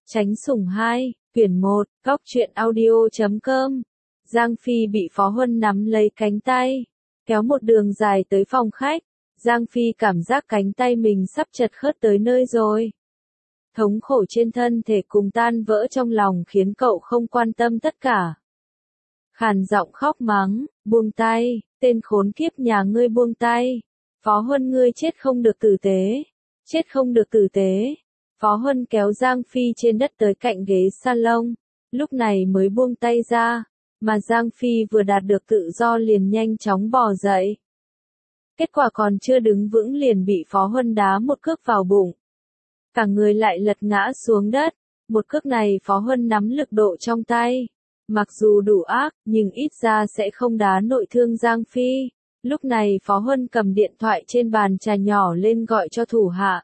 Tránh sủng 2, quyển 1, góc truyện audio.com. Giang Phi bị Phó Huân nắm lấy cánh tay, kéo một đường dài tới phòng khách. Giang Phi cảm giác cánh tay mình sắp chật khớp tới nơi rồi. Thống khổ trên thân thể cùng tan vỡ trong lòng khiến cậu không quan tâm tất cả. Khàn giọng khóc mắng, buông tay, tên khốn kiếp nhà ngươi buông tay. Phó Huân ngươi chết không được tử tế, chết không được tử tế. Phó Huân kéo Giang Phi trên đất tới cạnh ghế salon, lúc này mới buông tay ra, mà Giang Phi vừa đạt được tự do liền nhanh chóng bò dậy. Kết quả còn chưa đứng vững liền bị Phó Huân đá một cước vào bụng. Cả người lại lật ngã xuống đất, một cước này Phó Huân nắm lực độ trong tay. Mặc dù đủ ác, nhưng ít ra sẽ không đá nội thương Giang Phi. Lúc này Phó Huân cầm điện thoại trên bàn trà nhỏ lên gọi cho thủ hạ.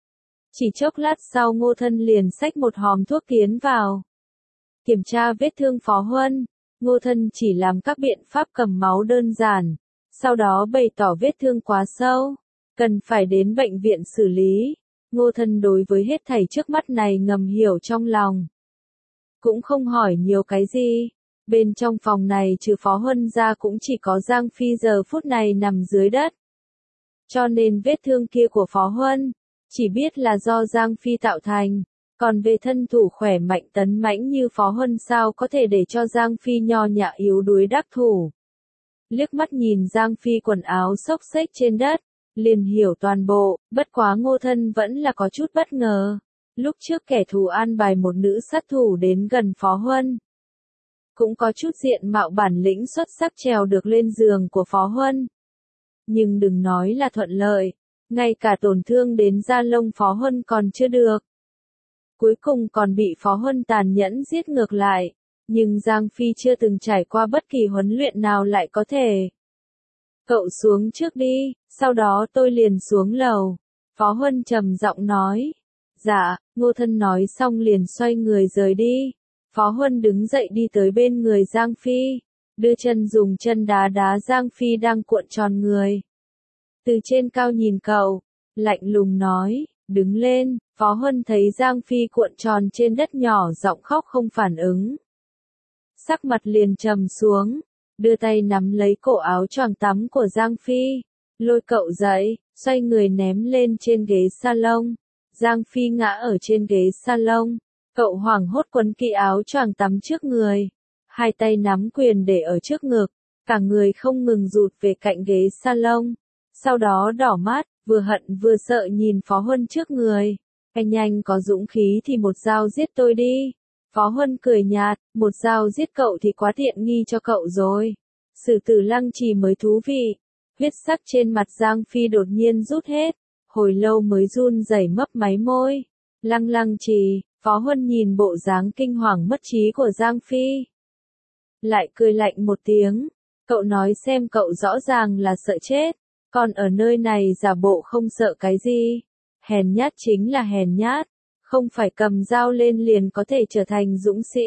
Chỉ chốc lát sau Ngô Thân liền xách một hòm thuốc tiến vào. Kiểm tra vết thương Phó Huân, Ngô Thân chỉ làm các biện pháp cầm máu đơn giản, sau đó bày tỏ vết thương quá sâu, cần phải đến bệnh viện xử lý. Ngô Thân đối với hết thảy trước mắt này ngầm hiểu trong lòng. Cũng không hỏi nhiều cái gì, bên trong phòng này trừ Phó Huân ra cũng chỉ có Giang Phi giờ phút này nằm dưới đất. Cho nên vết thương kia của Phó Huân, chỉ biết là do Giang Phi tạo thành, còn về thân thủ khỏe mạnh tấn mãnh như Phó Huân sao có thể để cho Giang Phi nho nhã yếu đuối đắc thủ. Liếc mắt nhìn Giang Phi quần áo xốc xếch trên đất, liền hiểu toàn bộ, bất quá Ngô Thân vẫn là có chút bất ngờ. Lúc trước kẻ thù an bài một nữ sát thủ đến gần Phó Huân, cũng có chút diện mạo bản lĩnh xuất sắc trèo được lên giường của Phó Huân. Nhưng đừng nói là thuận lợi, ngay cả tổn thương đến da lông Phó Huân còn chưa được. Cuối cùng còn bị Phó Huân tàn nhẫn giết ngược lại, nhưng Giang Phi chưa từng trải qua bất kỳ huấn luyện nào lại có thể. Cậu xuống trước đi, sau đó tôi liền xuống lầu. Phó Huân trầm giọng nói. Dạ, Ngô Thân nói xong liền xoay người rời đi. Phó Huân đứng dậy đi tới bên người Giang Phi, đưa chân dùng chân đá đá Giang Phi đang cuộn tròn người. Từ trên cao nhìn cậu, lạnh lùng nói, đứng lên. Phó Huân thấy Giang Phi cuộn tròn trên đất nhỏ giọng khóc không phản ứng. Sắc mặt liền trầm xuống, đưa tay nắm lấy cổ áo choàng tắm của Giang Phi, lôi cậu dậy, xoay người ném lên trên ghế salon. Giang Phi ngã ở trên ghế salon, cậu hoảng hốt quấn kỹ áo choàng tắm trước người, hai tay nắm quyền để ở trước ngực, cả người không ngừng rụt về cạnh ghế salon. Sau đó đỏ mắt, vừa hận vừa sợ nhìn Phó Huân trước người. Anh nhanh có dũng khí thì một dao giết tôi đi. Phó Huân cười nhạt, một dao giết cậu thì quá tiện nghi cho cậu rồi. Sử tử lăng trì mới thú vị. Huyết sắc trên mặt Giang Phi đột nhiên rút hết, hồi lâu mới run rẩy mấp máy môi. Lăng trì, Phó Huân nhìn bộ dáng kinh hoàng mất trí của Giang Phi. Lại cười lạnh một tiếng, cậu nói xem cậu rõ ràng là sợ chết, còn ở nơi này giả bộ không sợ cái gì. Hèn nhát chính là hèn nhát, không phải cầm dao lên liền có thể trở thành dũng sĩ.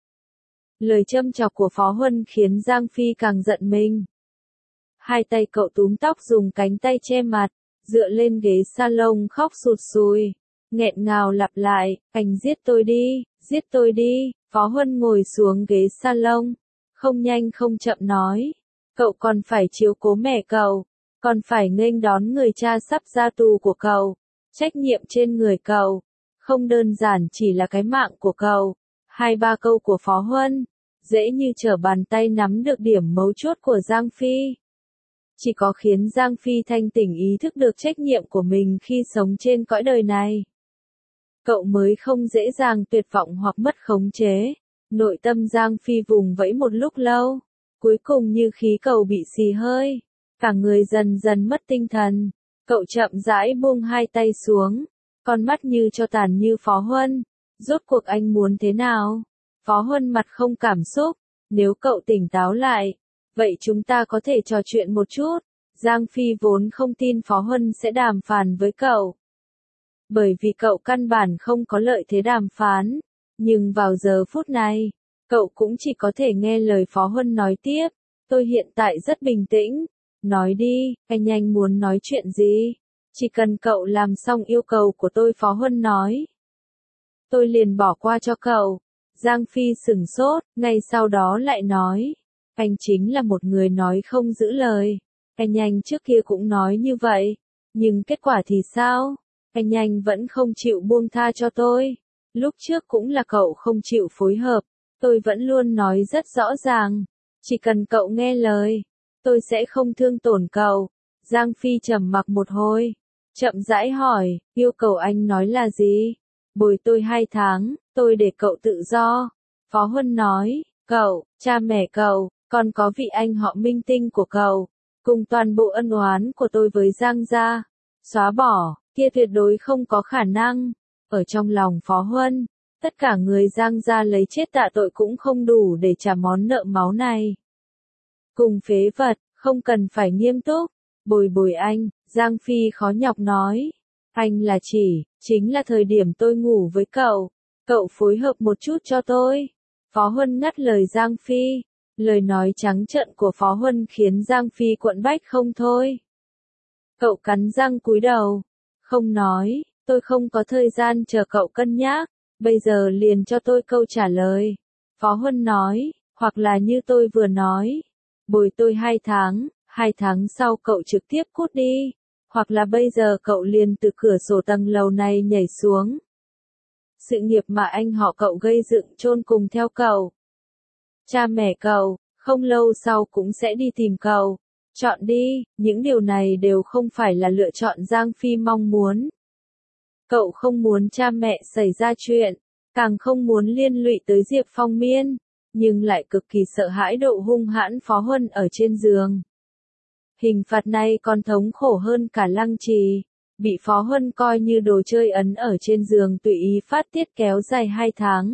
Lời châm chọc của Phó Huân khiến Giang Phi càng giận mình. Hai tay cậu túm tóc dùng cánh tay che mặt, dựa lên ghế salon khóc sụt sùi, nghẹn ngào lặp lại, anh giết tôi đi, giết tôi đi. Phó Huân ngồi xuống ghế salon, không nhanh không chậm nói, cậu còn phải chiếu cố mẹ cậu, còn phải nghênh đón người cha sắp ra tù của cậu, trách nhiệm trên người cậu, không đơn giản chỉ là cái mạng của cậu. Hai ba câu của Phó Huân, dễ như trở bàn tay nắm được điểm mấu chốt của Giang Phi. Chỉ có khiến Giang Phi thanh tỉnh ý thức được trách nhiệm của mình khi sống trên cõi đời này, cậu mới không dễ dàng tuyệt vọng hoặc mất khống chế. Nội tâm Giang Phi vùng vẫy một lúc lâu, cuối cùng như khí cầu bị xì hơi, cả người dần dần mất tinh thần. Cậu chậm rãi buông hai tay xuống, con mắt như cho tàn như Phó Huân. Rốt cuộc anh muốn thế nào? Phó Huân mặt không cảm xúc, nếu cậu tỉnh táo lại, vậy chúng ta có thể trò chuyện một chút. Giang Phi vốn không tin Phó Huân sẽ đàm phán với cậu, bởi vì cậu căn bản không có lợi thế đàm phán. Nhưng vào giờ phút này, cậu cũng chỉ có thể nghe lời Phó Huân nói tiếp. Tôi hiện tại rất bình tĩnh. Nói đi, anh muốn nói chuyện gì? Chỉ cần cậu làm xong yêu cầu của tôi, Phó Huân nói. tôi liền bỏ qua cho cậu. Giang Phi sửng sốt, ngay sau đó lại nói, anh chính là một người nói không giữ lời. Anh trước kia cũng nói như vậy, nhưng kết quả thì sao? Anh vẫn không chịu buông tha cho tôi. Lúc trước cũng là cậu không chịu phối hợp, tôi vẫn luôn nói rất rõ ràng, chỉ cần cậu nghe lời, tôi sẽ không thương tổn cậu. Giang Phi trầm mặc một hồi, chậm rãi hỏi, yêu cầu anh nói là gì? Bồi tôi 2 tháng, tôi để cậu tự do. Phó Huân nói, cậu, cha mẹ cậu, còn có vị anh họ minh tinh của cậu, cùng toàn bộ ân oán của tôi với Giang gia, xóa bỏ, kia tuyệt đối không có khả năng. Ở trong lòng Phó Huân, tất cả người Giang gia lấy chết tạ tội cũng không đủ để trả món nợ máu này. Cùng phế vật, không cần phải nghiêm túc, bồi anh, Giang Phi khó nhọc nói. Anh là chính là thời điểm tôi ngủ với cậu, cậu phối hợp một chút cho tôi. Phó Huân ngắt lời Giang Phi, lời nói trắng trợn của Phó Huân khiến Giang Phi quặn bách không thôi. Cậu cắn răng cúi đầu, không nói, tôi không có thời gian chờ cậu cân nhắc, bây giờ liền cho tôi câu trả lời. Phó Huân nói, hoặc là như tôi vừa nói, bồi tôi 2 tháng, 2 tháng sau cậu trực tiếp cút đi, hoặc là bây giờ cậu liền từ cửa sổ tầng lầu này nhảy xuống. Sự nghiệp mà anh họ cậu gây dựng chôn cùng theo cậu. Cha mẹ cậu, không lâu sau cũng sẽ đi tìm cậu. Chọn đi, những điều này đều không phải là lựa chọn Giang Phi mong muốn. Cậu không muốn cha mẹ xảy ra chuyện, càng không muốn liên lụy tới Diệp Phong Miên, nhưng lại cực kỳ sợ hãi độ hung hãn Phó Huân ở trên giường. Hình phạt này còn thống khổ hơn cả Lăng Trì, bị Phó Huân coi như đồ chơi ấn ở trên giường tùy ý phát tiết kéo dài 2 tháng.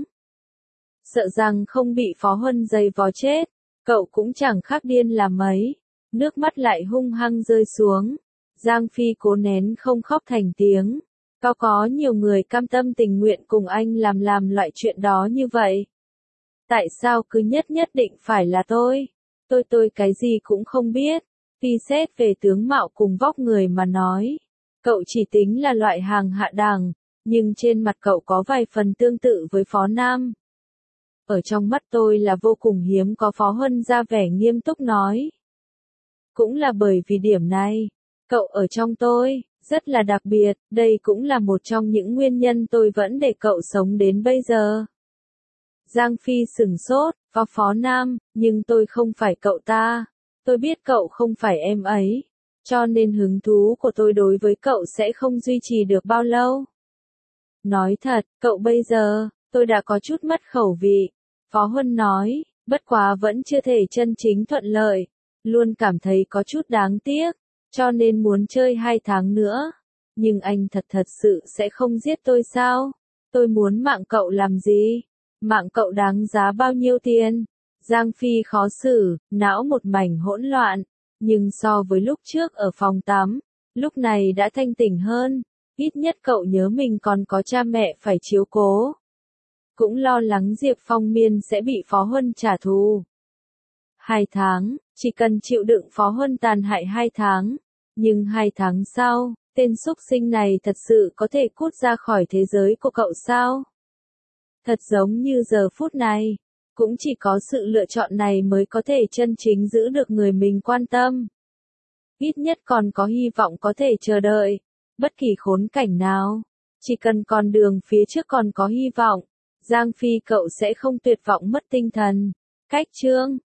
Sợ rằng không bị Phó Huân giày vò chết, cậu cũng chẳng khác điên là mấy, nước mắt lại hung hăng rơi xuống. Giang Phi cố nén không khóc thành tiếng, có nhiều người cam tâm tình nguyện cùng anh làm loại chuyện đó như vậy. Tại sao cứ nhất định phải là tôi? Tôi cái gì cũng không biết. Phi xét về tướng mạo cùng vóc người mà nói, cậu chỉ tính là loại hàng hạ đẳng, nhưng trên mặt cậu có vài phần tương tự với Phó Nam. Ở trong mắt tôi là vô cùng hiếm có. Phó Huân ra vẻ nghiêm túc nói. Cũng là bởi vì điểm này, cậu ở trong tôi, rất là đặc biệt, đây cũng là một trong những nguyên nhân tôi vẫn để cậu sống đến bây giờ. Giang Phi sửng sốt, có Phó Nam, nhưng tôi không phải cậu ta. Tôi biết cậu không phải em ấy, cho nên hứng thú của tôi đối với cậu sẽ không duy trì được bao lâu. Nói thật, cậu bây giờ, tôi đã có chút mất khẩu vị. Phó Huân nói, bất quá vẫn chưa thể chân chính thuận lợi, luôn cảm thấy có chút đáng tiếc, cho nên muốn chơi 2 tháng nữa. Nhưng anh thật sự sẽ không giết tôi sao? Tôi muốn mạng cậu làm gì? Mạng cậu đáng giá bao nhiêu tiền? Giang Phi khó xử, não một mảnh hỗn loạn, nhưng so với lúc trước ở phòng tắm, lúc này đã thanh tỉnh hơn, ít nhất cậu nhớ mình còn có cha mẹ phải chiếu cố. Cũng lo lắng Diệp Phong Miên sẽ bị Phó Huân trả thù. 2 tháng, chỉ cần chịu đựng Phó Huân tàn hại 2 tháng, nhưng 2 tháng sau, tên súc sinh này thật sự có thể cút ra khỏi thế giới của cậu sao? Thật giống như giờ phút này, cũng chỉ có sự lựa chọn này mới có thể chân chính giữ được người mình quan tâm. Ít nhất còn có hy vọng có thể chờ đợi, bất kỳ khốn cảnh nào, chỉ cần con đường phía trước còn có hy vọng, Giang Phi cậu sẽ không tuyệt vọng mất tinh thần. Cách chương